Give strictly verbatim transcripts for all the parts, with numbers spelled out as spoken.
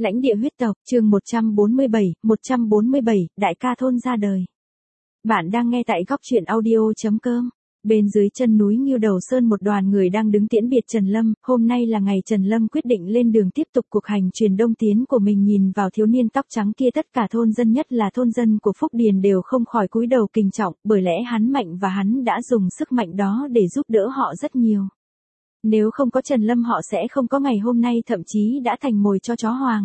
Lãnh địa huyết tộc, chương một trăm bốn mươi bảy, một trăm bốn mươi bảy, đại ca thôn ra đời. Bạn đang nghe tại góc truyện audio chấm com. Bên dưới chân núi Ngưu Đầu Sơn một đoàn người đang đứng tiễn biệt Trần Lâm, hôm nay là ngày Trần Lâm quyết định lên đường tiếp tục cuộc hành truyền đông tiến của mình. Nhìn vào thiếu niên tóc trắng kia, tất cả thôn dân nhất là thôn dân của Phúc Điền đều không khỏi cúi đầu kính trọng, bởi lẽ hắn mạnh và hắn đã dùng sức mạnh đó để giúp đỡ họ rất nhiều. Nếu không có Trần Lâm họ sẽ không có ngày hôm nay, thậm chí đã thành mồi cho chó hoang.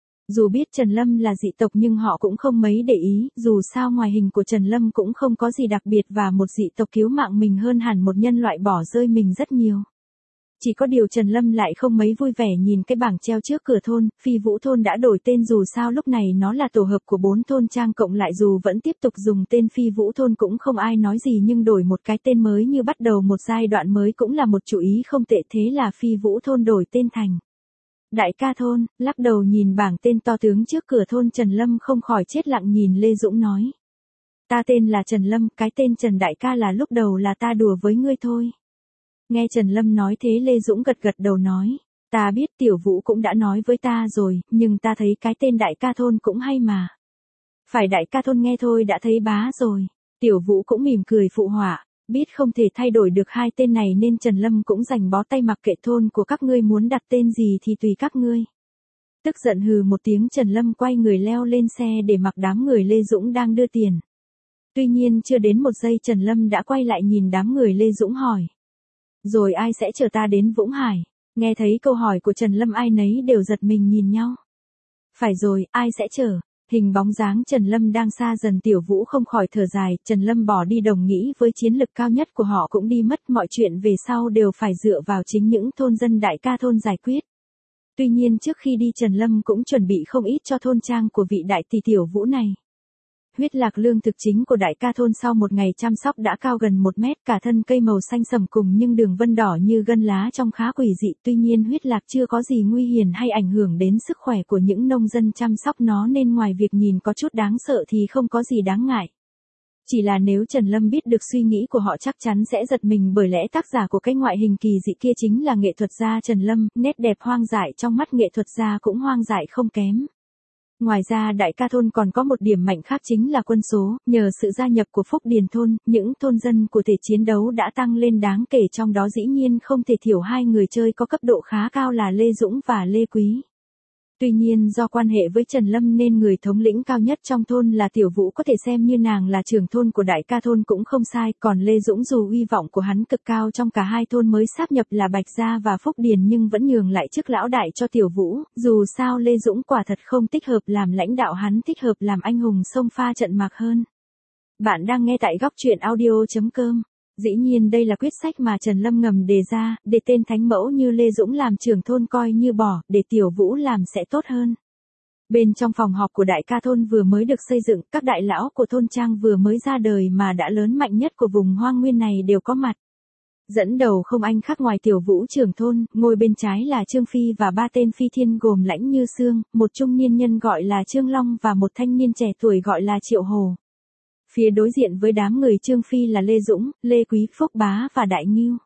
Dù biết Trần Lâm là dị tộc nhưng họ cũng không mấy để ý, dù sao ngoài hình của Trần Lâm cũng không có gì đặc biệt và một dị tộc cứu mạng mình hơn hẳn một nhân loại bỏ rơi mình rất nhiều. Chỉ có điều Trần Lâm lại không mấy vui vẻ nhìn cái bảng treo trước cửa thôn, Phi Vũ thôn đã đổi tên, dù sao lúc này nó là tổ hợp của bốn thôn trang cộng lại, dù vẫn tiếp tục dùng tên Phi Vũ thôn cũng không ai nói gì, nhưng đổi một cái tên mới như bắt đầu một giai đoạn mới cũng là một chủ ý không tệ, thế là Phi Vũ thôn đổi tên thành Đại ca thôn. Lắc đầu nhìn bảng tên to tướng trước cửa thôn, Trần Lâm không khỏi chết lặng nhìn Lê Dũng nói. Ta tên là Trần Lâm, cái tên Trần đại ca là lúc đầu là ta đùa với ngươi thôi. Nghe Trần Lâm nói thế, Lê Dũng gật gật đầu nói. Ta biết, Tiểu Vũ cũng đã nói với ta rồi, nhưng ta thấy cái tên đại ca thôn cũng hay mà. Phải, đại ca thôn nghe thôi đã thấy bá rồi. Tiểu Vũ cũng mỉm cười phụ họa. Biết không thể thay đổi được hai tên này nên Trần Lâm cũng dành bó tay mặc kệ, thôn của các ngươi muốn đặt tên gì thì tùy các ngươi. Tức giận hừ một tiếng, Trần Lâm quay người leo lên xe để mặc đám người Lê Dũng đang đưa tiền. Tuy nhiên chưa đến một giây Trần Lâm đã quay lại nhìn đám người Lê Dũng hỏi. Rồi ai sẽ chở ta đến Vũng Hải? Nghe thấy câu hỏi của Trần Lâm ai nấy đều giật mình nhìn nhau. Phải rồi, ai sẽ chở? Hình bóng dáng Trần Lâm đang xa dần, Tiểu Vũ không khỏi thở dài, Trần Lâm bỏ đi đồng nghĩ với chiến lực cao nhất của họ cũng đi mất, mọi chuyện về sau đều phải dựa vào chính những thôn dân đại ca thôn giải quyết. Tuy nhiên trước khi đi Trần Lâm cũng chuẩn bị không ít cho thôn trang của vị đại tỷ Tiểu Vũ này. Huyết lạc lương thực chính của đại ca thôn sau một ngày chăm sóc đã cao gần một mét, cả thân cây màu xanh sẫm cùng nhưng đường vân đỏ như gân lá trông khá quỷ dị. Tuy nhiên huyết lạc chưa có gì nguy hiểm hay ảnh hưởng đến sức khỏe của những nông dân chăm sóc nó, nên ngoài việc nhìn có chút đáng sợ thì không có gì đáng ngại. Chỉ là nếu Trần Lâm biết được suy nghĩ của họ chắc chắn sẽ giật mình, bởi lẽ tác giả của cái ngoại hình kỳ dị kia chính là nghệ thuật gia Trần Lâm, nét đẹp hoang dại trong mắt nghệ thuật gia cũng hoang dại không kém. Ngoài ra đại ca thôn còn có một điểm mạnh khác chính là quân số, nhờ sự gia nhập của Phúc Điền thôn, những thôn dân của thể chiến đấu đã tăng lên đáng kể, trong đó dĩ nhiên không thể thiểu hai người chơi có cấp độ khá cao là Lê Dũng và Lê Quý. Tuy nhiên do quan hệ với Trần Lâm nên người thống lĩnh cao nhất trong thôn là Tiểu Vũ, có thể xem như nàng là trưởng thôn của đại ca thôn cũng không sai, còn Lê Dũng dù uy vọng của hắn cực cao trong cả hai thôn mới sáp nhập là Bạch Gia và Phúc Điền nhưng vẫn nhường lại chức lão đại cho Tiểu Vũ, dù sao Lê Dũng quả thật không thích hợp làm lãnh đạo, hắn thích hợp làm anh hùng xông pha trận mạc hơn. Bạn đang nghe tại góc truyện audio chấm com. Dĩ nhiên đây là quyết sách mà Trần Lâm ngầm đề ra, để tên thánh mẫu như Lê Dũng làm trưởng thôn coi như bỏ, để Tiểu Vũ làm sẽ tốt hơn. Bên trong phòng họp của đại ca thôn vừa mới được xây dựng, các đại lão của thôn trang vừa mới ra đời mà đã lớn mạnh nhất của vùng hoang nguyên này đều có mặt. Dẫn đầu không anh khác ngoài Tiểu Vũ trưởng thôn, ngồi bên trái là Trương Phi và ba tên phi thiên gồm Lãnh Như Sương, một trung niên nhân gọi là Trương Long và một thanh niên trẻ tuổi gọi là Triệu Hồ. Phía đối diện với đám người Trương Phi là Lê Dũng, Lê Quý, Phúc Bá và Đại Ngưu.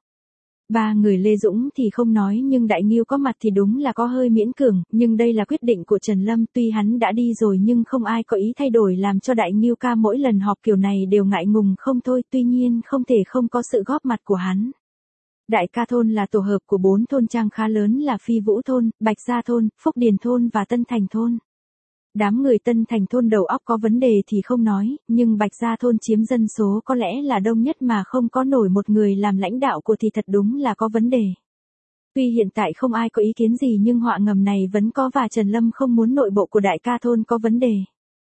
Ba người Lê Dũng thì không nói, nhưng Đại Ngưu có mặt thì đúng là có hơi miễn cường, nhưng đây là quyết định của Trần Lâm, tuy hắn đã đi rồi nhưng không ai có ý thay đổi, làm cho Đại Ngưu ca mỗi lần họp kiểu này đều ngại ngùng không thôi, tuy nhiên không thể không có sự góp mặt của hắn. Đại ca thôn là tổ hợp của bốn thôn trang khá lớn là Phi Vũ thôn, Bạch Gia thôn, Phúc Điền thôn và Tân Thành thôn. Đám người Tân Thành thôn đầu óc có vấn đề thì không nói, nhưng Bạch Gia thôn chiếm dân số có lẽ là đông nhất mà không có nổi một người làm lãnh đạo của thì thật đúng là có vấn đề. Tuy hiện tại không ai có ý kiến gì nhưng họa ngầm này vẫn có, và Trần Lâm không muốn nội bộ của đại ca thôn có vấn đề.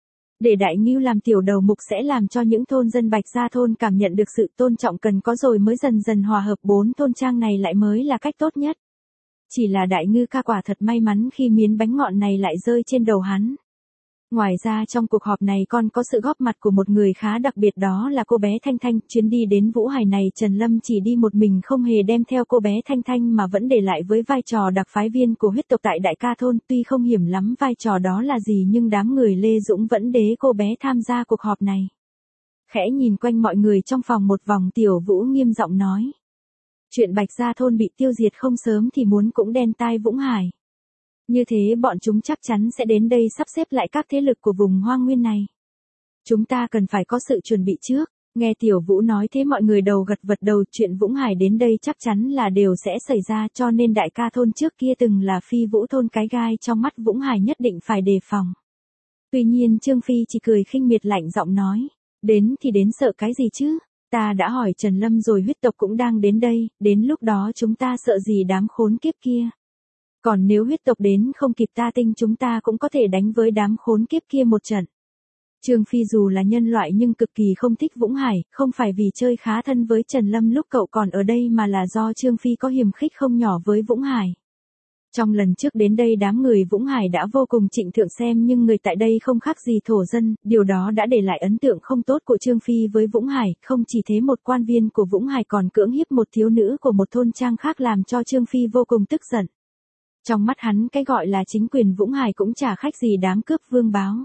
Để Đại Ngưu làm tiểu đầu mục sẽ làm cho những thôn dân Bạch Gia thôn cảm nhận được sự tôn trọng cần có, rồi mới dần dần hòa hợp bốn thôn trang này lại mới là cách tốt nhất. Chỉ là Đại Ngưu ca quả thật may mắn khi miếng bánh ngọt này lại rơi trên đầu hắn. Ngoài ra trong cuộc họp này còn có sự góp mặt của một người khá đặc biệt, đó là cô bé Thanh Thanh. Chuyến đi đến Vũ Hải này Trần Lâm chỉ đi một mình, không hề đem theo cô bé Thanh Thanh mà vẫn để lại với vai trò đặc phái viên của huyết tộc tại đại ca thôn. Tuy không hiểm lắm vai trò đó là gì nhưng đám người Lê Dũng vẫn đế cô bé tham gia cuộc họp này. Khẽ nhìn quanh mọi người trong phòng một vòng, Tiểu Vũ nghiêm giọng nói. Chuyện Bạch Gia thôn bị tiêu diệt không sớm thì muốn cũng đen tai Vũng Hải. Như thế bọn chúng chắc chắn sẽ đến đây sắp xếp lại các thế lực của vùng hoang nguyên này. Chúng ta cần phải có sự chuẩn bị trước. Nghe Tiểu Vũ nói thế mọi người đầu gật vật đầu, chuyện Vũng Hải đến đây chắc chắn là đều sẽ xảy ra, cho nên đại ca thôn trước kia từng là Phi Vũ thôn cái gai trong mắt Vũng Hải nhất định phải đề phòng. Tuy nhiên Trương Phi chỉ cười khinh miệt lạnh giọng nói, đến thì đến sợ cái gì chứ, ta đã hỏi Trần Lâm rồi, huyết tộc cũng đang đến đây, đến lúc đó chúng ta sợ gì đám khốn kiếp kia. Còn nếu huyết tộc đến không kịp ta tinh chúng ta cũng có thể đánh với đám khốn kiếp kia một trận. Trương Phi dù là nhân loại nhưng cực kỳ không thích Vũng Hải, không phải vì chơi khá thân với Trần Lâm lúc cậu còn ở đây mà là do Trương Phi có hiềm khích không nhỏ với Vũng Hải. Trong lần trước đến đây đám người Vũng Hải đã vô cùng trịnh thượng xem nhưng người tại đây không khác gì thổ dân, điều đó đã để lại ấn tượng không tốt của Trương Phi với Vũng Hải, không chỉ thế một quan viên của Vũng Hải còn cưỡng hiếp một thiếu nữ của một thôn trang khác làm cho Trương Phi vô cùng tức giận. Trong mắt hắn cái gọi là chính quyền Vũng Hải cũng chả khách gì đám cướp vương báo.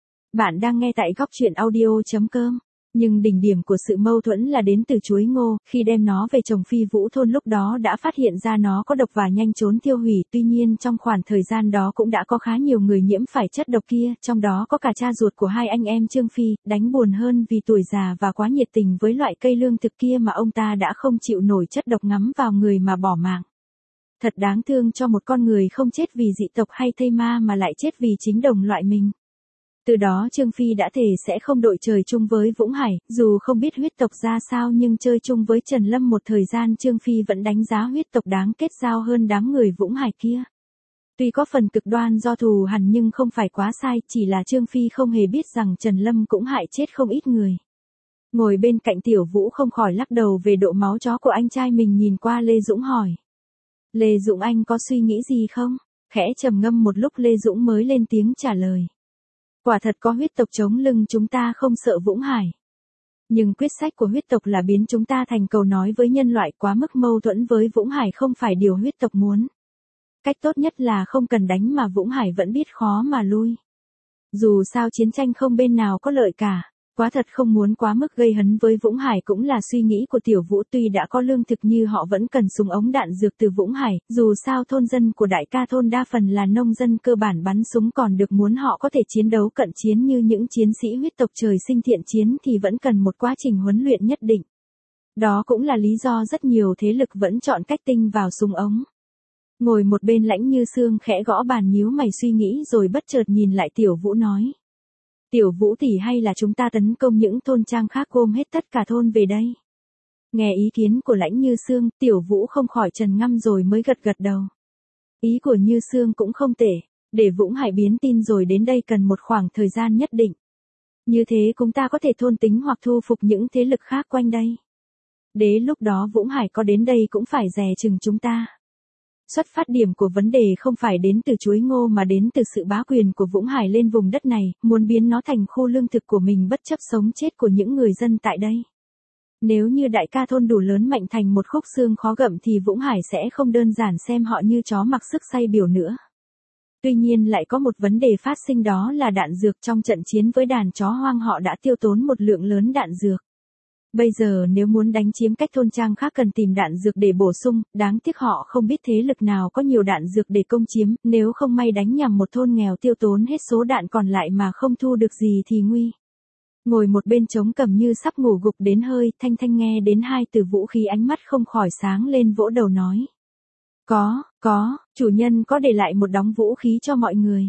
Bạn đang nghe tại góc truyện audio.com. Nhưng đỉnh điểm của sự mâu thuẫn là đến từ chuối ngô, khi đem nó về trồng Phi Vũ thôn lúc đó đã phát hiện ra nó có độc và nhanh trốn tiêu hủy, tuy nhiên trong khoảng thời gian đó cũng đã có khá nhiều người nhiễm phải chất độc kia, trong đó có cả cha ruột của hai anh em Trương Phi, đánh buồn hơn vì tuổi già và quá nhiệt tình với loại cây lương thực kia mà ông ta đã không chịu nổi chất độc ngắm vào người mà bỏ mạng. Thật đáng thương cho một con người không chết vì dị tộc hay thây ma mà lại chết vì chính đồng loại mình. Từ đó Trương Phi đã thề sẽ không đội trời chung với Vũng Hải, dù không biết huyết tộc ra sao nhưng chơi chung với Trần Lâm một thời gian Trương Phi vẫn đánh giá huyết tộc đáng kết giao hơn đám người Vũng Hải kia. Tuy có phần cực đoan do thù hằn nhưng không phải quá sai, chỉ là Trương Phi không hề biết rằng Trần Lâm cũng hại chết không ít người. Ngồi bên cạnh Tiểu Vũ không khỏi lắc đầu về độ máu chó của anh trai mình, nhìn qua Lê Dũng hỏi. Lê Dũng anh có suy nghĩ gì không? Khẽ trầm ngâm một lúc Lê Dũng mới lên tiếng trả lời. Quả thật có huyết tộc chống lưng chúng ta không sợ Vũng Hải. Nhưng quyết sách của huyết tộc là biến chúng ta thành cầu nói với nhân loại, quá mức mâu thuẫn với Vũng Hải không phải điều huyết tộc muốn. Cách tốt nhất là không cần đánh mà Vũng Hải vẫn biết khó mà lui. Dù sao chiến tranh không bên nào có lợi cả. Quá thật không muốn quá mức gây hấn với Vũng Hải cũng là suy nghĩ của Tiểu Vũ, tuy đã có lương thực như họ vẫn cần súng ống đạn dược từ Vũng Hải, dù sao thôn dân của đại ca thôn đa phần là nông dân cơ bản bắn súng còn được, muốn họ có thể chiến đấu cận chiến như những chiến sĩ huyết tộc trời sinh thiện chiến thì vẫn cần một quá trình huấn luyện nhất định. Đó cũng là lý do rất nhiều thế lực vẫn chọn cách tinh vào súng ống. Ngồi một bên Lãnh Như Sương khẽ gõ bàn nhíu mày suy nghĩ rồi bất chợt nhìn lại Tiểu Vũ nói. Tiểu Vũ tỷ, hay là chúng ta tấn công những thôn trang khác gom hết tất cả thôn về đây? Nghe ý kiến của Lãnh Như Sương, Tiểu Vũ không khỏi trầm ngâm rồi mới gật gật đầu. Ý của Như Sương cũng không tệ, để Vũng Hải biến tin rồi đến đây cần một khoảng thời gian nhất định. Như thế chúng ta có thể thôn tính hoặc thu phục những thế lực khác quanh đây. Đến lúc đó Vũng Hải có đến đây cũng phải dè chừng chúng ta. Xuất phát điểm của vấn đề không phải đến từ chuối ngô mà đến từ sự bá quyền của Vũng Hải lên vùng đất này, muốn biến nó thành khu lương thực của mình bất chấp sống chết của những người dân tại đây. Nếu như đại ca thôn đủ lớn mạnh thành một khúc xương khó gặm thì Vũng Hải sẽ không đơn giản xem họ như chó mặc sức say biểu nữa. Tuy nhiên lại có một vấn đề phát sinh, đó là đạn dược. Trong trận chiến với đàn chó hoang họ đã tiêu tốn một lượng lớn đạn dược. Bây giờ nếu muốn đánh chiếm cách thôn trang khác cần tìm đạn dược để bổ sung, đáng tiếc họ không biết thế lực nào có nhiều đạn dược để công chiếm, nếu không may đánh nhầm một thôn nghèo tiêu tốn hết số đạn còn lại mà không thu được gì thì nguy. Ngồi một bên trống cầm như sắp ngủ gục đến hơi, Thanh Thanh nghe đến hai từ vũ khí ánh mắt không khỏi sáng lên vỗ đầu nói. Có, có, chủ nhân có để lại một đống vũ khí cho mọi người.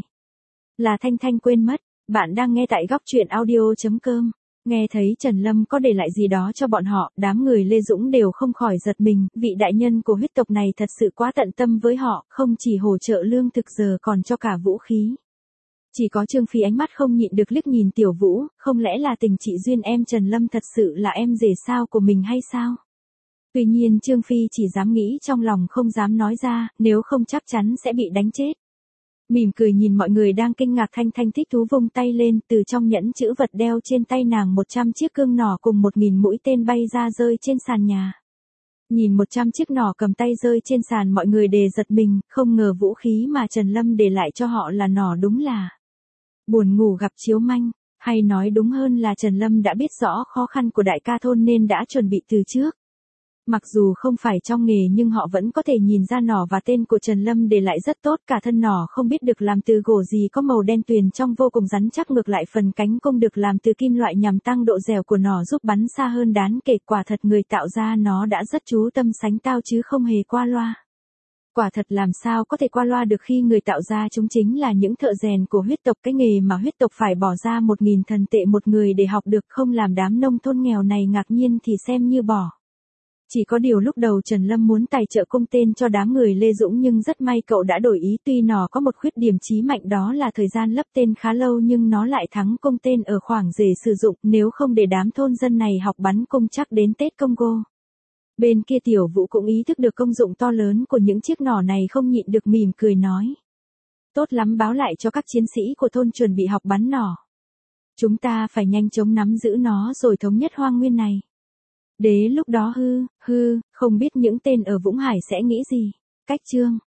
Là Thanh Thanh quên mất, bạn đang nghe tại góc truyện audio.com. Nghe thấy Trần Lâm có để lại gì đó cho bọn họ, đám người Lê Dũng đều không khỏi giật mình, vị đại nhân của huyết tộc này thật sự quá tận tâm với họ, không chỉ hỗ trợ lương thực giờ còn cho cả vũ khí. Chỉ có Trương Phi ánh mắt không nhịn được liếc nhìn Tiểu Vũ, không lẽ là tình chị duyên em Trần Lâm thật sự là em rể sao của mình hay sao? Tuy nhiên Trương Phi chỉ dám nghĩ trong lòng không dám nói ra, nếu không chắc chắn sẽ bị đánh chết. Mỉm cười nhìn mọi người đang kinh ngạc, Thanh Thanh thích thú vung tay lên, từ trong nhẫn chữ vật đeo trên tay nàng một trăm chiếc cương nỏ cùng một nghìn mũi tên bay ra rơi trên sàn nhà. Nhìn một trăm chiếc nỏ cầm tay rơi trên sàn mọi người đều giật mình, không ngờ vũ khí mà Trần Lâm để lại cho họ là nỏ, đúng là buồn ngủ gặp chiếu manh, hay nói đúng hơn là Trần Lâm đã biết rõ khó khăn của đại ca thôn nên đã chuẩn bị từ trước. Mặc dù không phải trong nghề nhưng họ vẫn có thể nhìn ra nỏ và tên của Trần Lâm để lại rất tốt, cả thân nỏ không biết được làm từ gỗ gì có màu đen tuyền trong vô cùng rắn chắc, ngược lại phần cánh cung được làm từ kim loại nhằm tăng độ dẻo của nỏ giúp bắn xa hơn đáng kể, quả thật người tạo ra nó đã rất chú tâm sánh tao chứ không hề qua loa. Quả thật làm sao có thể qua loa được khi người tạo ra chúng chính là những thợ rèn của huyết tộc, cái nghề mà huyết tộc phải bỏ ra một nghìn thần tệ một người để học được, không làm đám nông thôn nghèo này ngạc nhiên thì xem như bỏ. Chỉ có điều lúc đầu Trần Lâm muốn tài trợ cung tên cho đám người Lê Dũng nhưng rất may cậu đã đổi ý, tuy nó có một khuyết điểm chí mạnh đó là thời gian lấp tên khá lâu nhưng nó lại thắng cung tên ở khoảng dễ sử dụng, nếu không để đám thôn dân này học bắn cung chắc đến Tết Congo. Bên kia Tiểu Vũ cũng ý thức được công dụng to lớn của những chiếc nỏ này, không nhịn được mỉm cười nói. Tốt lắm, báo lại cho các chiến sĩ của thôn chuẩn bị học bắn nỏ. Chúng ta phải nhanh chóng nắm giữ nó rồi thống nhất hoang nguyên này. Đế lúc đó hư, hư, không biết những tên ở Vũng Hải sẽ nghĩ gì. Cách chương